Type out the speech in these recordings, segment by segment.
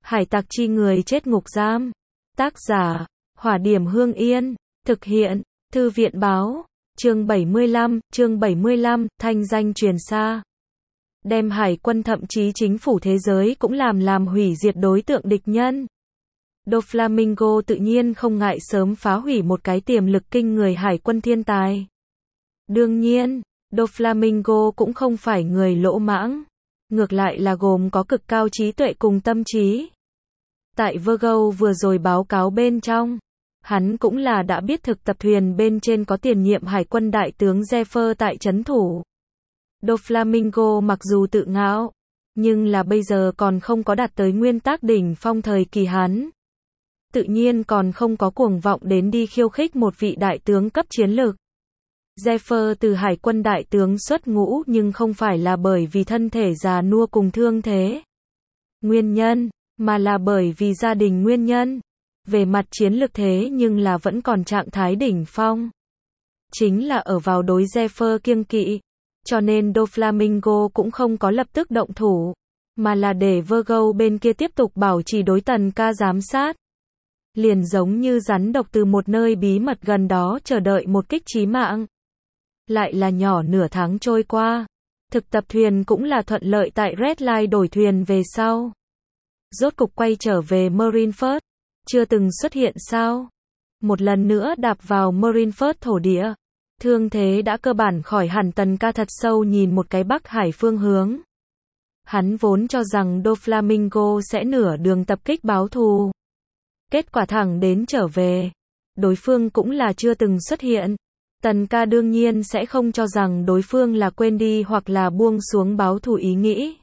Hải tặc chi người chết ngục giam. Tác giả, Hỏa Điểm Hương Yên. Thực hiện, Thư viện báo. Chương 75, thanh danh truyền xa. Đem hải quân thậm chí chính phủ thế giới cũng làm hủy diệt đối tượng địch nhân. Doflamingo tự nhiên không ngại sớm phá hủy một cái tiềm lực kinh người hải quân thiên tài. Đương nhiên, Doflamingo cũng không phải người lỗ mãng. Ngược lại là gồm có cực cao trí tuệ cùng tâm trí. Tại Virgo vừa rồi báo cáo bên trong, hắn cũng là đã biết thực tập thuyền bên trên có tiền nhiệm hải quân đại tướng Zephyr tại trấn thủ. Doflamingo mặc dù tự ngạo, nhưng là bây giờ còn không có đạt tới nguyên tắc đỉnh phong thời kỳ hắn. Tự nhiên còn không có cuồng vọng đến đi khiêu khích một vị đại tướng cấp chiến lược. Zephyr từ hải quân đại tướng xuất ngũ nhưng không phải là bởi vì thân thể già nua cùng thương thế nguyên nhân, mà là bởi vì gia đình nguyên nhân. Về mặt chiến lược thế nhưng là vẫn còn trạng thái đỉnh phong. Chính là ở vào đối Zephyr kiêng kỵ, cho nên Doflamingo cũng không có lập tức động thủ, mà là để Virgo bên kia tiếp tục bảo trì đối Tần Ca giám sát. Liền giống như rắn độc từ một nơi bí mật gần đó chờ đợi một kích chí mạng. Lại là nhỏ nửa tháng trôi qua, thực tập thuyền cũng là thuận lợi tại Red Line đổi thuyền về sau. Rốt cục quay trở về Marineford, chưa từng xuất hiện sao? Một lần nữa đạp vào Marineford thổ địa. Thương thế đã cơ bản khỏi hẳn, Tần Ca thật sâu nhìn một cái Bắc Hải phương hướng. Hắn vốn cho rằng Doflamingo sẽ nửa đường tập kích báo thù. Kết quả thẳng đến trở về, đối phương cũng là chưa từng xuất hiện. Tần Ca đương nhiên sẽ không cho rằng đối phương là quên đi hoặc là buông xuống báo thù ý nghĩ.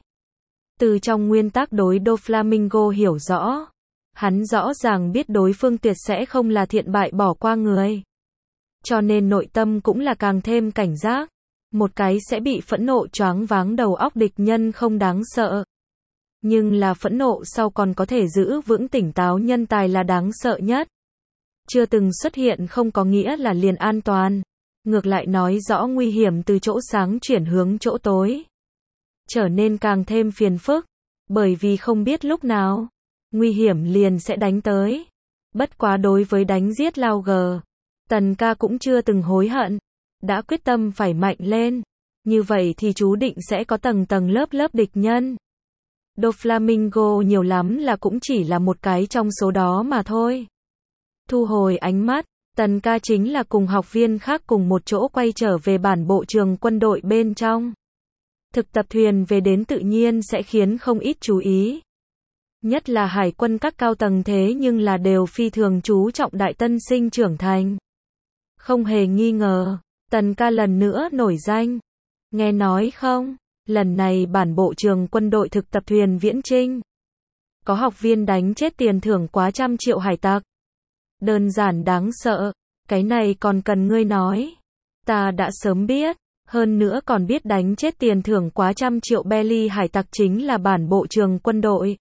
Từ trong nguyên tắc đối Doflamingo hiểu rõ, hắn rõ ràng biết đối phương tuyệt sẽ không là thiện bại bỏ qua người. Cho nên nội tâm cũng là càng thêm cảnh giác. Một cái sẽ bị phẫn nộ choáng váng đầu óc địch nhân không đáng sợ. Nhưng là phẫn nộ sau còn có thể giữ vững tỉnh táo nhân tài là đáng sợ nhất. Chưa từng xuất hiện không có nghĩa là liền an toàn. Ngược lại nói rõ nguy hiểm từ chỗ sáng chuyển hướng chỗ tối. Trở nên càng thêm phiền phức. Bởi vì không biết lúc nào nguy hiểm liền sẽ đánh tới. Bất quá đối với đánh giết Lao Gờ, Tần Ca cũng chưa từng hối hận. Đã quyết tâm phải mạnh lên. Như vậy thì chú định sẽ có tầng tầng lớp địch nhân. Doflamingo nhiều lắm là cũng chỉ là một cái trong số đó mà thôi. Thu hồi ánh mắt, Tần Ca chính là cùng học viên khác cùng một chỗ quay trở về bản bộ trường quân đội bên trong. Thực tập thuyền về đến tự nhiên sẽ khiến không ít chú ý. Nhất là hải quân các cao tầng thế nhưng là đều phi thường chú trọng đại tân sinh trưởng thành. Không hề nghi ngờ, Tần Ca lần nữa nổi danh. Nghe nói không, lần này bản bộ trường quân đội thực tập thuyền viễn chinh. Có học viên đánh chết tiền thưởng quá 100 triệu hải tặc. Đơn giản đáng sợ, cái này còn cần ngươi nói. Ta đã sớm biết, hơn nữa còn biết đánh chết tiền thưởng quá 100 triệu belly hải tặc chính là bản bộ trường quân đội.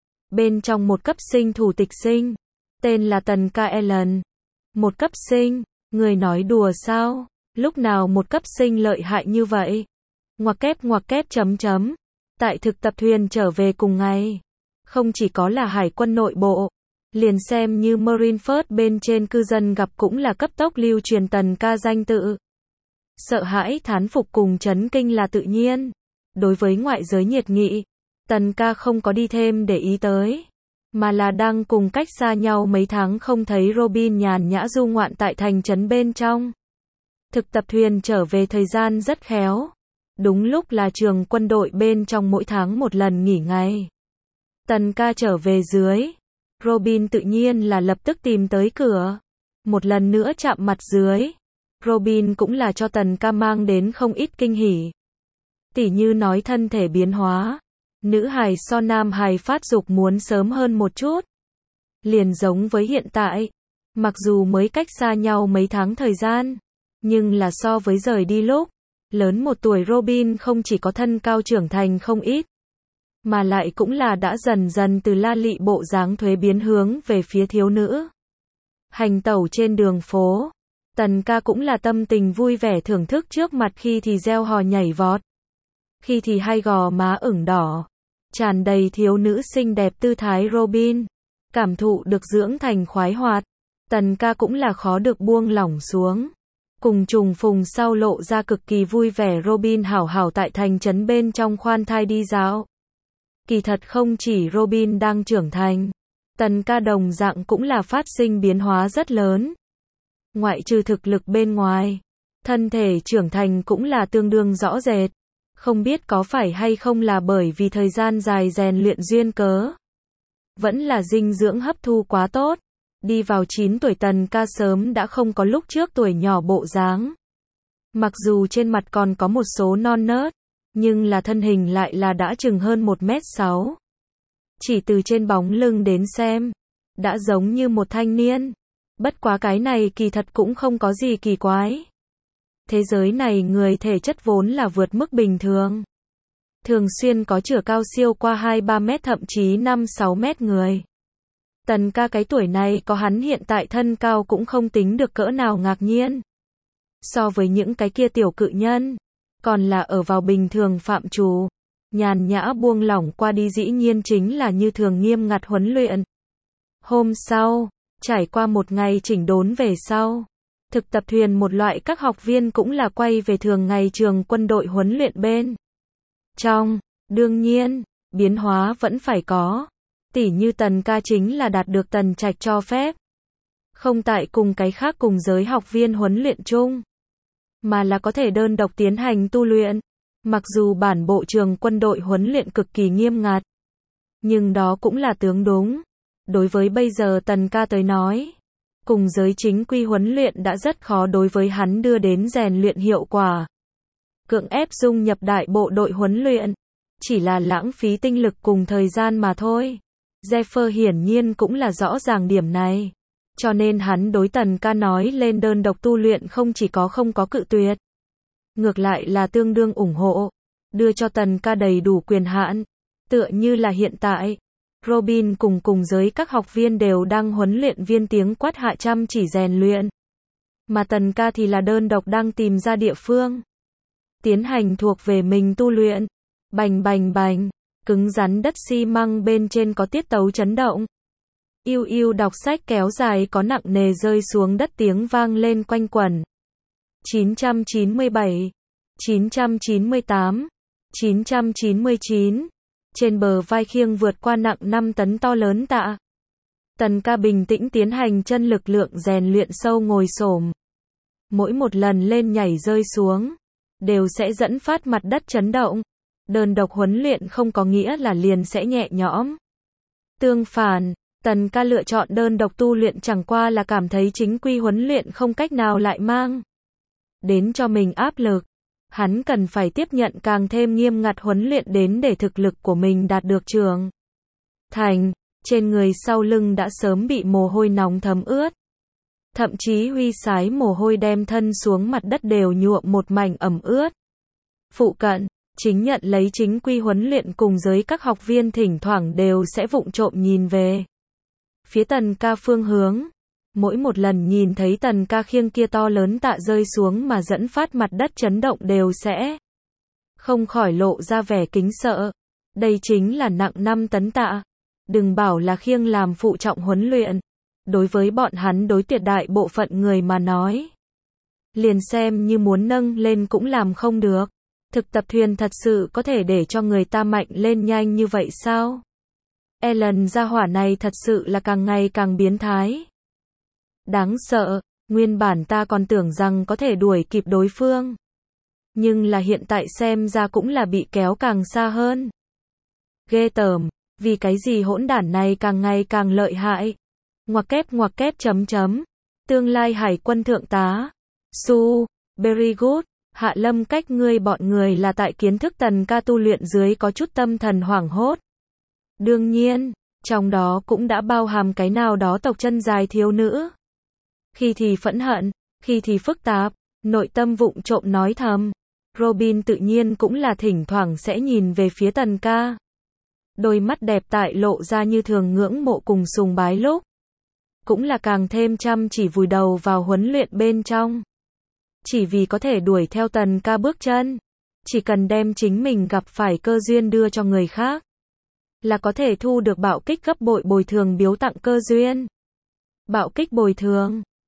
Bên trong một cấp sinh thủ tịch sinh, tên là Tần Ca Allen. Một cấp sinh, người nói đùa sao? Lúc nào một cấp sinh lợi hại như vậy? Ngoặc kép chấm. Tại thực tập thuyền trở về cùng ngày, không chỉ có là hải quân nội bộ, liền xem như Marineford bên trên cư dân gặp cũng là cấp tốc lưu truyền Tần Ca danh tự. Sợ hãi thán phục cùng chấn kinh là tự nhiên. Đối với ngoại giới nhiệt nghị, Tần Ca không có đi thêm để ý tới, mà là đang cùng cách xa nhau mấy tháng không thấy Robin nhàn nhã du ngoạn tại thành trấn bên trong. Thực tập thuyền trở về thời gian rất khéo. Đúng lúc là trường quân đội bên trong mỗi tháng một lần nghỉ ngày. Tần Ca trở về dưới. Robin tự nhiên là lập tức tìm tới cửa. Một lần nữa chạm mặt dưới. Robin cũng là cho Tần Ca mang đến không ít kinh hỉ. Tỉ như nói thân thể biến hóa. Nữ hài so nam hài phát dục muốn sớm hơn một chút. Liền giống với hiện tại. Mặc dù mới cách xa nhau mấy tháng thời gian, nhưng là so với rời đi lúc lớn một tuổi Robin không chỉ có thân cao trưởng thành không ít, mà lại cũng là đã dần dần từ la lị bộ dáng thuế biến hướng về phía thiếu nữ. Hành tẩu trên đường phố, Tần Ca cũng là tâm tình vui vẻ thưởng thức trước mặt khi thì reo hò nhảy vọt, khi thì hai gò má ửng đỏ, tràn đầy thiếu nữ xinh đẹp tư thái Robin. Cảm thụ được dưỡng thành khoái hoạt, Tần ca cũng là khó được buông lỏng xuống. Cùng trùng phùng sau lộ ra cực kỳ vui vẻ Robin hảo hảo tại thành trấn bên trong khoan thai đi dạo. Kỳ thật không chỉ Robin đang trưởng thành, Tần ca đồng dạng cũng là phát sinh biến hóa rất lớn. Ngoại trừ thực lực bên ngoài, thân thể trưởng thành cũng là tương đương rõ rệt. Không biết có phải hay không là bởi vì thời gian dài rèn luyện duyên cớ. Vẫn là dinh dưỡng hấp thu quá tốt. Đi vào 9 tuổi Tần ca sớm đã không có lúc trước tuổi nhỏ bộ dáng. Mặc dù trên mặt còn có một số non nớt, nhưng là thân hình lại là đã chừng hơn 1m6. Chỉ từ trên bóng lưng đến xem, đã giống như một thanh niên. Bất quá cái này kỳ thật cũng không có gì kỳ quái. Thế giới này người thể chất vốn là vượt mức bình thường. Thường xuyên có chửa cao siêu qua 2-3 mét thậm chí 5-6 mét người. Tần ca cái tuổi này có hắn hiện tại thân cao cũng không tính được cỡ nào ngạc nhiên. So với những cái kia tiểu cự nhân, còn là ở vào bình thường phạm trù. Nhàn nhã buông lỏng qua đi dĩ nhiên chính là như thường nghiêm ngặt huấn luyện. Hôm sau, trải qua một ngày chỉnh đốn về sau, thực tập thuyền một loại các học viên cũng là quay về thường ngày trường quân đội huấn luyện bên trong. Đương nhiên, biến hóa vẫn phải có. Tỉ như Tần ca chính là đạt được Tần Trạch cho phép. Không tại cùng cái khác cùng giới học viên huấn luyện chung, mà là có thể đơn độc tiến hành tu luyện. Mặc dù bản bộ trường quân đội huấn luyện cực kỳ nghiêm ngặt, nhưng đó cũng là tướng đúng. Đối với bây giờ Tần ca tới nói, cùng giới chính quy huấn luyện đã rất khó đối với hắn đưa đến rèn luyện hiệu quả. Cưỡng ép dung nhập đại bộ đội huấn luyện, chỉ là lãng phí tinh lực cùng thời gian mà thôi. Zephyr hiển nhiên cũng là rõ ràng điểm này. Cho nên hắn đối Tần ca nói lên đơn độc tu luyện không chỉ có không có cự tuyệt. Ngược lại là tương đương ủng hộ. Đưa cho Tần ca đầy đủ quyền hạn. Tựa như là hiện tại, Robin cùng giới các học viên đều đang huấn luyện viên tiếng quát hạ chăm chỉ rèn luyện. Mà Tần ca thì là đơn độc đang tìm ra địa phương. Tiến hành thuộc về mình tu luyện. Bành bành bành. Cứng rắn đất xi măng bên trên có tiết tấu chấn động. Iu iu đọc sách kéo dài có nặng nề rơi xuống đất tiếng vang lên quanh quẩn. 997, 998, 999. Trên bờ vai khiêng vượt qua nặng 5 tấn to lớn tạ. Tần ca bình tĩnh tiến hành chân lực lượng rèn luyện sâu ngồi xổm. Mỗi một lần lên nhảy rơi xuống, đều sẽ dẫn phát mặt đất chấn động. Đơn độc huấn luyện không có nghĩa là liền sẽ nhẹ nhõm. Tương phản, Tần ca lựa chọn đơn độc tu luyện chẳng qua là cảm thấy chính quy huấn luyện không cách nào lại mang đến cho mình áp lực. Hắn cần phải tiếp nhận càng thêm nghiêm ngặt huấn luyện đến để thực lực của mình đạt được trưởng thành. Trên người sau lưng đã sớm bị mồ hôi nóng thấm ướt. Thậm chí huy sái mồ hôi đem thân xuống mặt đất đều nhuộm một mảnh ẩm ướt. Phụ cận, chính nhận lấy chính quy huấn luyện cùng giới các học viên thỉnh thoảng đều sẽ vụng trộm nhìn về phía Tần ca phương hướng. Mỗi một lần nhìn thấy Tần ca khiêng kia to lớn tạ rơi xuống mà dẫn phát mặt đất chấn động đều sẽ không khỏi lộ ra vẻ kính sợ. Đây chính là nặng 5 tấn tạ. Đừng bảo là khiêng làm phụ trọng huấn luyện. Đối với bọn hắn đối tuyệt đại bộ phận người mà nói, liền xem như muốn nâng lên cũng làm không được. Thực tập thuyền thật sự có thể để cho người ta mạnh lên nhanh như vậy sao? Ellen gia hỏa này thật sự là càng ngày càng biến thái. Đáng sợ, nguyên bản ta còn tưởng rằng có thể đuổi kịp đối phương. Nhưng là hiện tại xem ra cũng là bị kéo càng xa hơn. Ghê tởm, vì cái gì hỗn đản này càng ngày càng lợi hại. Ngoặc kép chấm chấm. Tương lai hải quân thượng tá. Su, very good. Hạ Lâm cách ngươi bọn người là tại kiến thức Tần ca tu luyện dưới có chút tâm thần hoảng hốt. Đương nhiên, trong đó cũng đã bao hàm cái nào đó tộc chân dài thiếu nữ. Khi thì phẫn hận, khi thì phức tạp, nội tâm vụng trộm nói thầm. Robin tự nhiên cũng là thỉnh thoảng sẽ nhìn về phía Tần ca. Đôi mắt đẹp tại lộ ra như thường ngưỡng mộ cùng sùng bái lúc. Cũng là càng thêm chăm chỉ vùi đầu vào huấn luyện bên trong. Chỉ vì có thể đuổi theo Tần ca bước chân. Chỉ cần đem chính mình gặp phải cơ duyên đưa cho người khác. là có thể thu được bạo kích gấp bội bồi thường biếu tặng cơ duyên. Bạo kích bồi thường